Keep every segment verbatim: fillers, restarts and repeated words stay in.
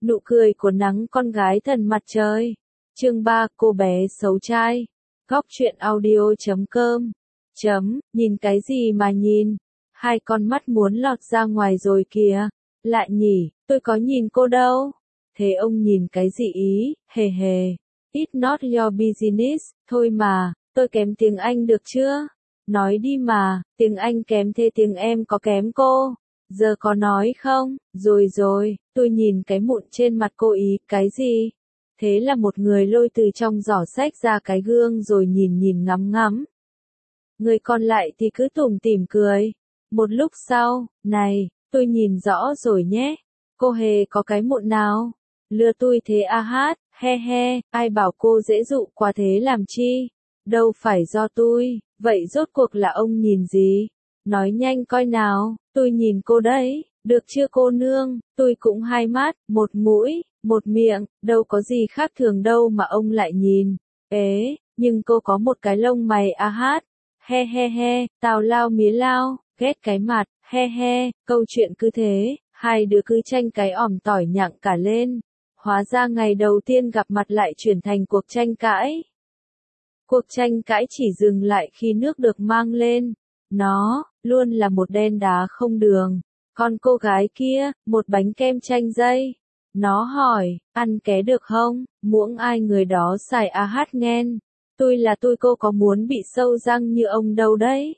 Nụ cười của nắng con gái thần mặt trời. Chương ba, cô bé xấu trai. Góc truyện audio chấm com. Chấm, nhìn cái gì mà nhìn? Hai con mắt muốn lọt ra ngoài rồi kìa. Lại nhỉ, tôi có nhìn cô đâu. Thế ông nhìn cái gì ý, hề hề. It's not your business, thôi mà, tôi kém tiếng Anh được chưa? Nói đi mà, tiếng Anh kém thế tiếng em có kém cô. Giờ có nói không? Rồi rồi, tôi nhìn cái mụn trên mặt cô ý, cái gì? Thế là một người lôi từ trong giỏ xách ra cái gương rồi nhìn nhìn ngắm ngắm. Người còn lại thì cứ tủm tỉm cười. Một lúc sau, này, tôi nhìn rõ rồi nhé. Cô hề có cái mụn nào? Lừa tôi thế a hát, he he, ai bảo cô dễ dụ quá thế làm chi? Đâu phải do tôi, vậy rốt cuộc là ông nhìn gì? Nói nhanh coi nào, tôi nhìn cô đấy, được chưa cô nương, tôi cũng hai mắt, một mũi, một miệng, đâu có gì khác thường đâu mà ông lại nhìn. Ế, nhưng cô có một cái lông mày a hát, he he he, tào lao mía lao, ghét cái mặt, he he, câu chuyện cứ thế, hai đứa cứ tranh cái òm tỏi nhặng cả lên. Hóa ra ngày đầu tiên gặp mặt lại chuyển thành cuộc tranh cãi. Cuộc tranh cãi chỉ dừng lại khi nước được mang lên. Nó, luôn là một đen đá không đường. Còn cô gái kia, một bánh kem chanh dây. Nó hỏi, ăn ké được không? Muỗng ai người đó xài a hát nghen. Tôi là tôi cô có muốn bị sâu răng như ông đâu đấy.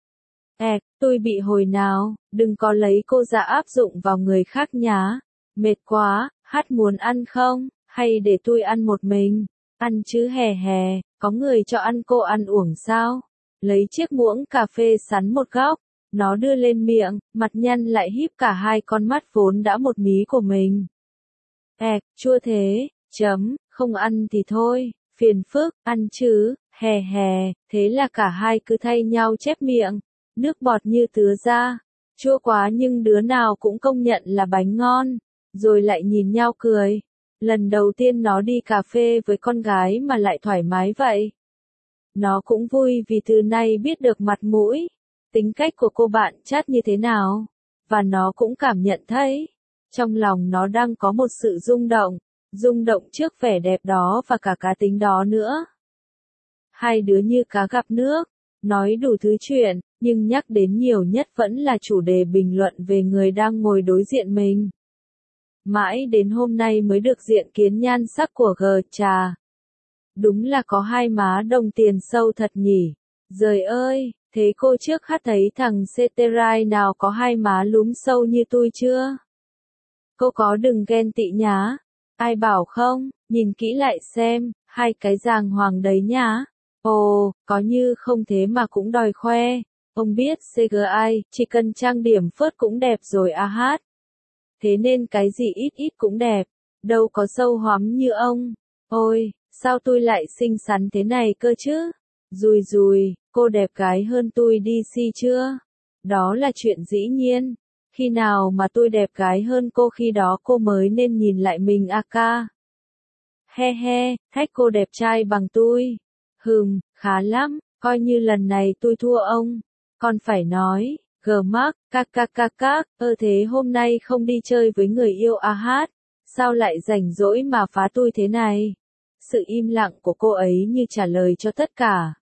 Ẹc, tôi bị hồi nào, đừng có lấy cô ra áp dụng vào người khác nhá. Mệt quá, hát muốn ăn không? Hay để tôi ăn một mình? Ăn chứ hè hè, có người cho ăn cô ăn uổng sao? Lấy chiếc muỗng cà phê sắn một góc, nó đưa lên miệng, mặt nhăn lại híp cả hai con mắt vốn đã một mí của mình. Ẹc, chua thế, chấm, không ăn thì thôi, phiền phức, ăn chứ, hè hè, thế là cả hai cứ thay nhau chép miệng, nước bọt như tứa ra, chua quá nhưng đứa nào cũng công nhận là bánh ngon, rồi lại nhìn nhau cười. Lần đầu tiên nó đi cà phê với con gái mà lại thoải mái vậy. Nó cũng vui vì từ nay biết được mặt mũi, tính cách của cô bạn Chát như thế nào. Và nó cũng cảm nhận thấy, trong lòng nó đang có một sự rung động, rung động trước vẻ đẹp đó và cả cá tính đó nữa. Hai đứa như cá gặp nước, nói đủ thứ chuyện, nhưng nhắc đến nhiều nhất vẫn là chủ đề bình luận về người đang ngồi đối diện mình. Mãi đến hôm nay mới được diện kiến nhan sắc của G trà. Đúng là có hai má đồng tiền sâu thật nhỉ. Giời ơi, thế cô trước hát thấy thằng Ceterai nào có hai má lúm sâu như tôi chưa? Cô có đừng ghen tị nhá. Ai bảo không, nhìn kỹ lại xem, hai cái giàng hoàng đấy nhá. Ồ, có như không thế mà cũng đòi khoe. Ông biết xê giê i, chỉ cần trang điểm phớt cũng đẹp rồi a hát. Thế nên cái gì ít ít cũng đẹp, đâu có sâu hoắm như ông. Ôi, sao tôi lại xinh xắn thế này cơ chứ? Rùi rùi, cô đẹp gái hơn tôi đi si chưa? Đó là chuyện dĩ nhiên. Khi nào mà tôi đẹp gái hơn cô khi đó cô mới nên nhìn lại mình a ca. He he, thách cô đẹp trai bằng tôi. Hừm, khá lắm, coi như lần này tôi thua ông. Còn phải nói. Gờ mắc, các các các các, ơ thế hôm nay không đi chơi với người yêu a hát, sao lại rảnh rỗi mà phá tôi thế này? Sự im lặng của cô ấy như trả lời cho tất cả.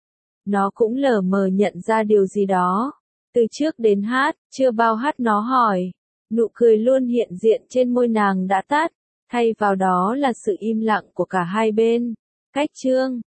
Nó cũng lờ mờ nhận ra điều gì đó. Từ trước đến hát, chưa bao hát nó hỏi. Nụ cười luôn hiện diện trên môi nàng đã tắt, thay vào đó là sự im lặng của cả hai bên. Cách chương